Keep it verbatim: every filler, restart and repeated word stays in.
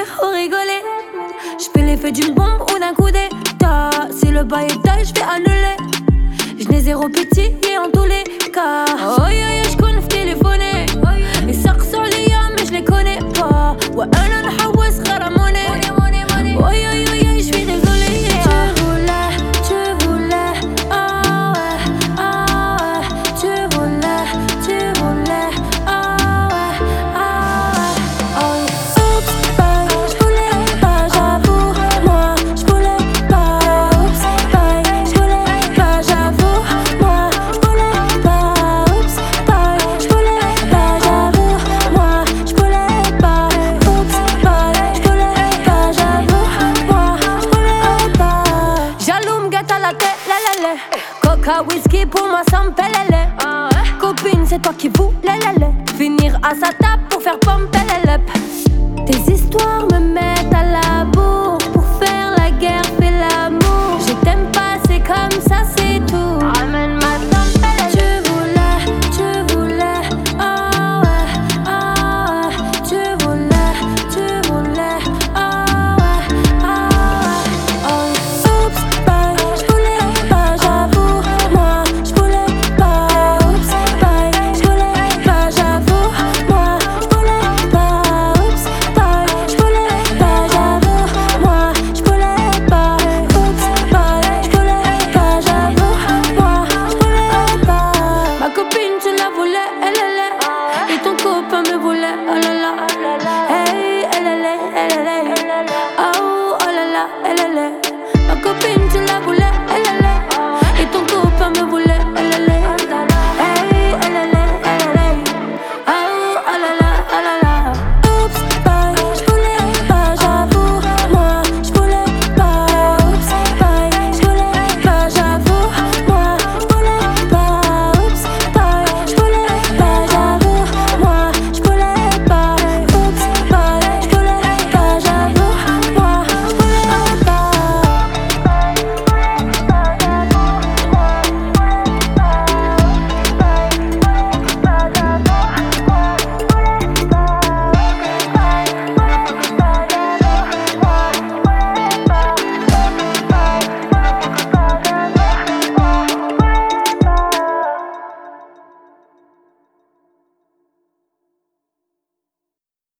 faut rigoler. J'fais l'effet d'une bombe ou d'un coup d'état. Si le bail est taille, j'fais annuler. J'n'ai zéro pitié en tous les cas. Oh yeah yeah, j'conne téléphoner. Les sacs sur les yams mais j'les connais pas. Ouais, un an hawas khara money. Oh yeah yeah yeah, j'suis désolé. Tu voulais, tu voulais, ah ouais, ah ouais. Tu voulais, tu voulais, ah ouais, ah ouais. Oh yeah. Oups, bye, j'voulais pas, j'avoue. Moi, j'voulais pas. Oups, bye, j'voulais pas, j'avoue. Moi, j'voulais pas. Oups, bye, j'voulais pas, j'avoue. Moi, j'voulais pas. Oups, bye, j'voulais pas, j'avoue. Moi, j'voulais pas. Jaloux m'gâte à la tête, la la la. Coca, whisky, pour moi, ça me fait lélé. Copine, c'est toi qui voulais lélé. Finir à sa table pour faire pomper les lèpes. Tes histoires me mettent à la bourre.